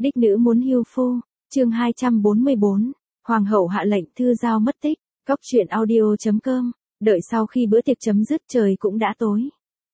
Đích nữ muốn hưu phu, chương 244, Hoàng hậu hạ lệnh Thư Giao mất tích, Cóc truyện audio.com, đợi sau khi bữa tiệc chấm dứt trời cũng đã tối.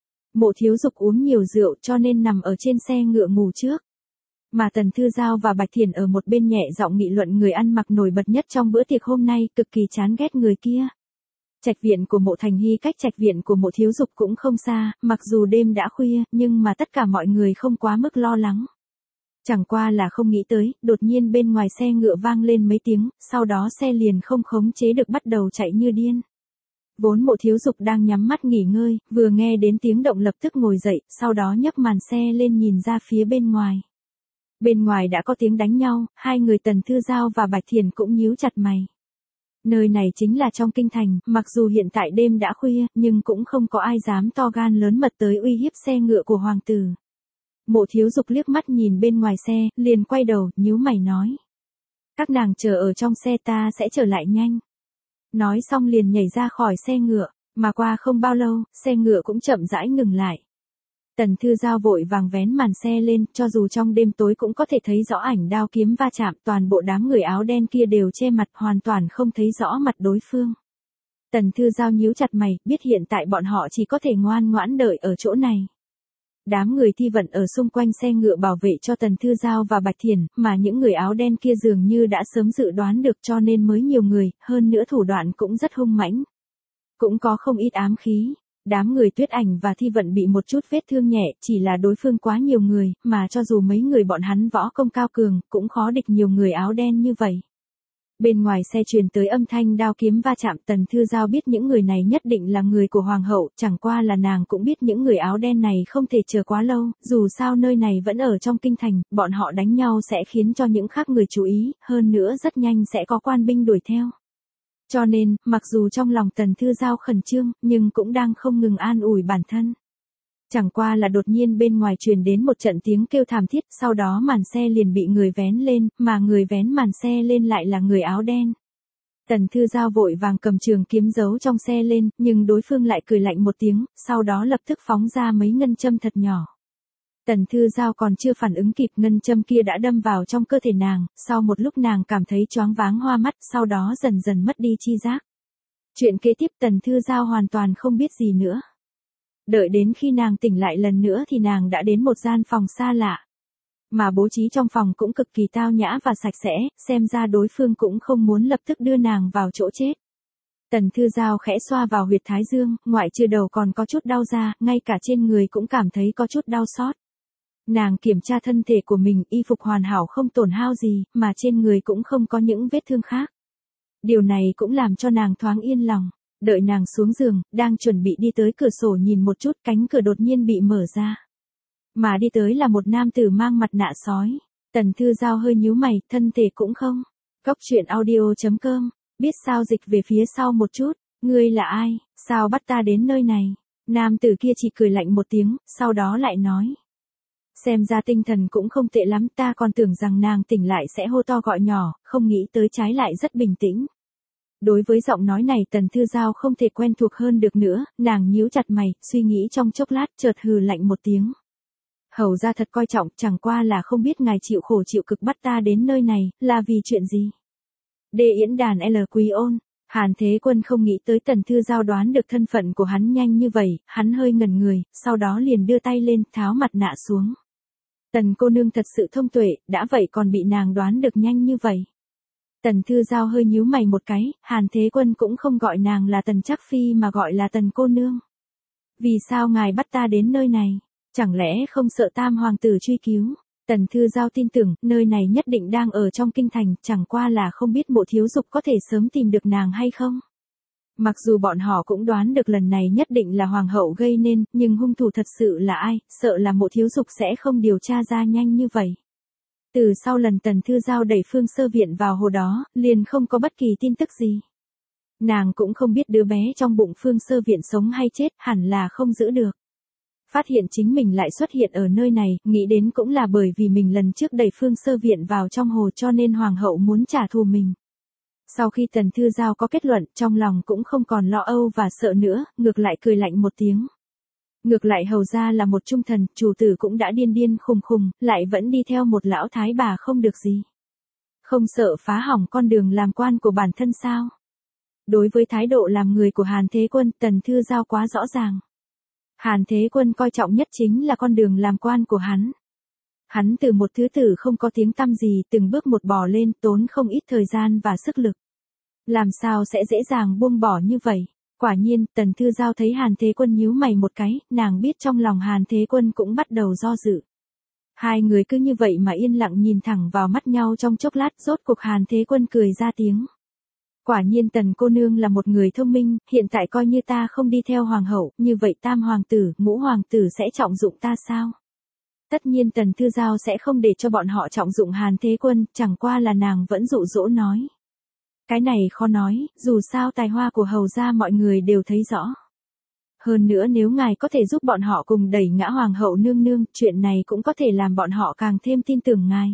Mộ Thiếu Dục uống nhiều rượu cho nên nằm ở trên xe ngựa ngủ trước. Mà Tần Thư Giao và Bạch Thiển ở một bên nhẹ giọng nghị luận người ăn mặc nổi bật nhất trong bữa tiệc hôm nay, cực kỳ chán ghét người kia. Trạch viện của Mộ Thành Hy cách trạch viện của Mộ Thiếu Dục cũng không xa, mặc dù đêm đã khuya, nhưng mà tất cả mọi người không quá mức lo lắng. Chẳng qua là không nghĩ tới, đột nhiên bên ngoài xe ngựa vang lên mấy tiếng, sau đó xe liền không khống chế được bắt đầu chạy như điên. Vốn Mộ Thiếu Dục đang nhắm mắt nghỉ ngơi, vừa nghe đến tiếng động lập tức ngồi dậy, sau đó nhấc màn xe lên nhìn ra phía bên ngoài. Bên ngoài đã có tiếng đánh nhau, hai người Tần Thư Giao và Bạch Thiển cũng nhíu chặt mày. Nơi này chính là trong kinh thành, mặc dù hiện tại đêm đã khuya, nhưng cũng không có ai dám to gan lớn mật tới uy hiếp xe ngựa của hoàng tử. Mộ Thiếu Dục liếc mắt nhìn bên ngoài xe, liền quay đầu, nhíu mày nói. Các nàng chờ ở trong xe, ta sẽ trở lại nhanh. Nói xong liền nhảy ra khỏi xe ngựa, mà qua không bao lâu, xe ngựa cũng chậm rãi ngừng lại. Tần Thư Giao vội vàng vén màn xe lên, cho dù trong đêm tối cũng có thể thấy rõ ảnh đao kiếm va chạm, toàn bộ đám người áo đen kia đều che mặt, hoàn toàn không thấy rõ mặt đối phương. Tần Thư Giao nhíu chặt mày, biết hiện tại bọn họ chỉ có thể ngoan ngoãn đợi ở chỗ này. Đám người thi vận ở xung quanh xe ngựa bảo vệ cho Tần Thư Giao và Bạch Thiển, mà những người áo đen kia dường như đã sớm dự đoán được cho nên mới nhiều người, hơn nữa thủ đoạn cũng rất hung mãnh. Cũng có không ít ám khí. Đám người Tuyết Ảnh và Thi Vận bị một chút vết thương nhẹ, chỉ là đối phương quá nhiều người, mà cho dù mấy người bọn hắn võ công cao cường, cũng khó địch nhiều người áo đen như vậy. Bên ngoài xe truyền tới âm thanh đao kiếm va chạm, Tần Thư Giao biết những người này nhất định là người của Hoàng hậu, chẳng qua là nàng cũng biết những người áo đen này không thể chờ quá lâu, dù sao nơi này vẫn ở trong kinh thành, bọn họ đánh nhau sẽ khiến cho những khác người chú ý, hơn nữa rất nhanh sẽ có quan binh đuổi theo. Cho nên, mặc dù trong lòng Tần Thư Giao khẩn trương, nhưng cũng đang không ngừng an ủi bản thân. Chẳng qua là đột nhiên bên ngoài truyền đến một trận tiếng kêu thảm thiết, sau đó màn xe liền bị người vén lên, mà người vén màn xe lên lại là người áo đen. Tần Thư Giao vội vàng cầm trường kiếm giấu trong xe lên, nhưng đối phương lại cười lạnh một tiếng, sau đó lập tức phóng ra mấy ngân châm thật nhỏ. Tần Thư Giao còn chưa phản ứng kịp, ngân châm kia đã đâm vào trong cơ thể nàng, sau một lúc nàng cảm thấy choáng váng hoa mắt, sau đó dần dần mất đi chi giác. Chuyện kế tiếp Tần Thư Giao hoàn toàn không biết gì nữa. Đợi đến khi nàng tỉnh lại lần nữa thì nàng đã đến một gian phòng xa lạ. Mà bố trí trong phòng cũng cực kỳ tao nhã và sạch sẽ, xem ra đối phương cũng không muốn lập tức đưa nàng vào chỗ chết. Tần Thư Giao khẽ xoa vào huyệt thái dương, ngoại trừ đầu còn có chút đau ra, ngay cả trên người cũng cảm thấy có chút đau xót. Nàng kiểm tra thân thể của mình, y phục hoàn hảo không tổn hao gì, mà trên người cũng không có những vết thương khác. Điều này cũng làm cho nàng thoáng yên lòng. Đợi nàng xuống giường, đang chuẩn bị đi tới cửa sổ nhìn một chút, cánh cửa đột nhiên bị mở ra. Mà đi tới là một nam tử mang mặt nạ sói. Tần Thư Giao hơi nhíu mày, thân thể cũng không. Cóc truyện audio.com, biết sao dịch về phía sau một chút. Ngươi là ai, sao bắt ta đến nơi này? Nam tử kia chỉ cười lạnh một tiếng, sau đó lại nói. Xem ra tinh thần cũng không tệ lắm, ta còn tưởng rằng nàng tỉnh lại sẽ hô to gọi nhỏ, không nghĩ tới trái lại rất bình tĩnh. Đối với giọng nói này Tần Thư Giao không thể quen thuộc hơn được nữa, nàng nhíu chặt mày, suy nghĩ trong chốc lát, chợt hừ lạnh một tiếng. Hầu ra thật coi trọng, chẳng qua là không biết ngài chịu khổ chịu cực bắt ta đến nơi này, là vì chuyện gì? Đê Yến Đàn L Quý Ôn. Hàn Thế Quân không nghĩ tới Tần Thư Giao đoán được thân phận của hắn nhanh như vậy, hắn hơi ngẩn người, sau đó liền đưa tay lên, tháo mặt nạ xuống. Tần cô nương thật sự thông tuệ, đã vậy còn bị nàng đoán được nhanh như vậy. Tần Thư Giao hơi nhíu mày một cái, Hàn Thế Quân cũng không gọi nàng là Tần Trác Phi mà gọi là Tần cô nương. Vì sao ngài bắt ta đến nơi này? Chẳng lẽ không sợ Tam hoàng tử truy cứu? Tần Thư Giao tin tưởng, nơi này nhất định đang ở trong kinh thành, chẳng qua là không biết Mộ Thiếu Dục có thể sớm tìm được nàng hay không. Mặc dù bọn họ cũng đoán được lần này nhất định là hoàng hậu gây nên, nhưng hung thủ thật sự là ai, sợ là Mộ Thiếu Dục sẽ không điều tra ra nhanh như vậy. Từ sau lần Tần Thư Giao đẩy Phương Sơ Viện vào hồ đó, liền không có bất kỳ tin tức gì. Nàng cũng không biết đứa bé trong bụng Phương Sơ Viện sống hay chết, hẳn là không giữ được. Phát hiện chính mình lại xuất hiện ở nơi này, nghĩ đến cũng là bởi vì mình lần trước đẩy Phương Sơ Viện vào trong hồ cho nên hoàng hậu muốn trả thù mình. Sau khi Tần Thư Giao có kết luận, trong lòng cũng không còn lo âu và sợ nữa, ngược lại cười lạnh một tiếng. Ngược lại Hầu gia là một trung thần, chủ tử cũng đã điên điên khùng khùng, lại vẫn đi theo một lão thái bà không được gì. Không sợ phá hỏng con đường làm quan của bản thân sao? Đối với thái độ làm người của Hàn Thế Quân, Tần Thư Giao quá rõ ràng. Hàn Thế Quân coi trọng nhất chính là con đường làm quan của hắn. Hắn từ một thứ tử không có tiếng tăm gì, từng bước một bò lên, tốn không ít thời gian và sức lực. Làm sao sẽ dễ dàng buông bỏ như vậy? Quả nhiên, Tần Thư Giao thấy Hàn Thế Quân nhíu mày một cái, nàng biết trong lòng Hàn Thế Quân cũng bắt đầu do dự. Hai người cứ như vậy mà yên lặng nhìn thẳng vào mắt nhau trong chốc lát, rốt cuộc Hàn Thế Quân cười ra tiếng. Quả nhiên Tần cô nương là một người thông minh, hiện tại coi như ta không đi theo hoàng hậu, như vậy tam hoàng tử, ngũ hoàng tử sẽ trọng dụng ta sao? Tất nhiên Tần Thư Giao sẽ không để cho bọn họ trọng dụng Hàn Thế Quân, chẳng qua là nàng vẫn dụ dỗ nói. Cái này khó nói, dù sao tài hoa của Hầu gia mọi người đều thấy rõ. Hơn nữa nếu ngài có thể giúp bọn họ cùng đẩy ngã hoàng hậu nương nương, chuyện này cũng có thể làm bọn họ càng thêm tin tưởng ngài.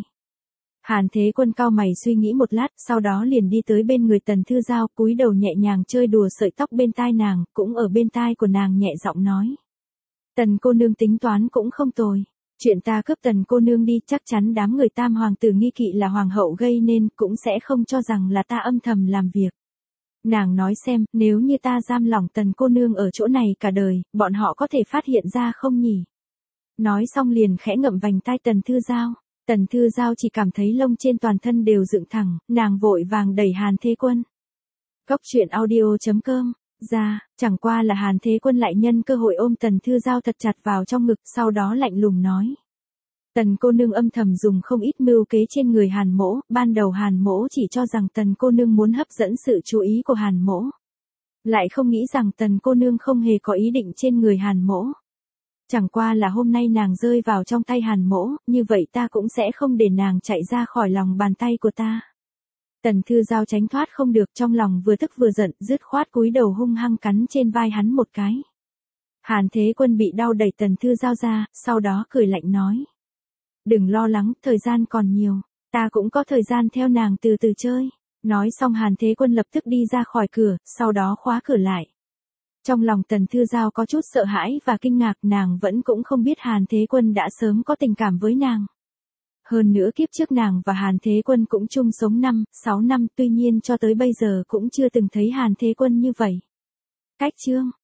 Hàn Thế Quân cau mày suy nghĩ một lát, sau đó liền đi tới bên người Tần Thư Giao, cúi đầu nhẹ nhàng chơi đùa sợi tóc bên tai nàng, cũng ở bên tai của nàng nhẹ giọng nói. Tần cô nương tính toán cũng không tồi. Chuyện ta cướp Tần cô nương đi, chắc chắn đám người tam hoàng tử nghi kỵ là hoàng hậu gây nên, cũng sẽ không cho rằng là ta âm thầm làm việc. Nàng nói xem, nếu như ta giam lỏng Tần cô nương ở chỗ này cả đời, bọn họ có thể phát hiện ra không nhỉ? Nói xong liền khẽ ngậm vành tai Tần Thư Giao. Tần Thư Giao chỉ cảm thấy lông trên toàn thân đều dựng thẳng, nàng vội vàng đẩy Hàn Thế Quân. Góc truyện audio.com ra, chẳng qua là Hàn Thế Quân lại nhân cơ hội ôm Tần Thư Giao thật chặt vào trong ngực, sau đó lạnh lùng nói. Tần cô nương âm thầm dùng không ít mưu kế trên người Hàn mỗ, ban đầu Hàn mỗ chỉ cho rằng Tần cô nương muốn hấp dẫn sự chú ý của Hàn mỗ. Lại không nghĩ rằng Tần cô nương không hề có ý định trên người Hàn mỗ. Chẳng qua là hôm nay nàng rơi vào trong tay Hàn mỗ, như vậy ta cũng sẽ không để nàng chạy ra khỏi lòng bàn tay của ta. Tần Thư Giao tránh thoát không được, trong lòng vừa tức vừa giận, dứt khoát cúi đầu hung hăng cắn trên vai hắn một cái. Hàn Thế Quân bị đau đẩy Tần Thư Giao ra, sau đó cười lạnh nói. Đừng lo lắng, thời gian còn nhiều, ta cũng có thời gian theo nàng từ từ chơi. Nói xong Hàn Thế Quân lập tức đi ra khỏi cửa, sau đó khóa cửa lại. Trong lòng Tần Thư Giao có chút sợ hãi và kinh ngạc, nàng vẫn cũng không biết Hàn Thế Quân đã sớm có tình cảm với nàng. Hơn nữa kiếp trước nàng và Hàn Thế Quân cũng chung sống 6 năm, tuy nhiên cho tới bây giờ cũng chưa từng thấy Hàn Thế Quân như vậy. Cách chương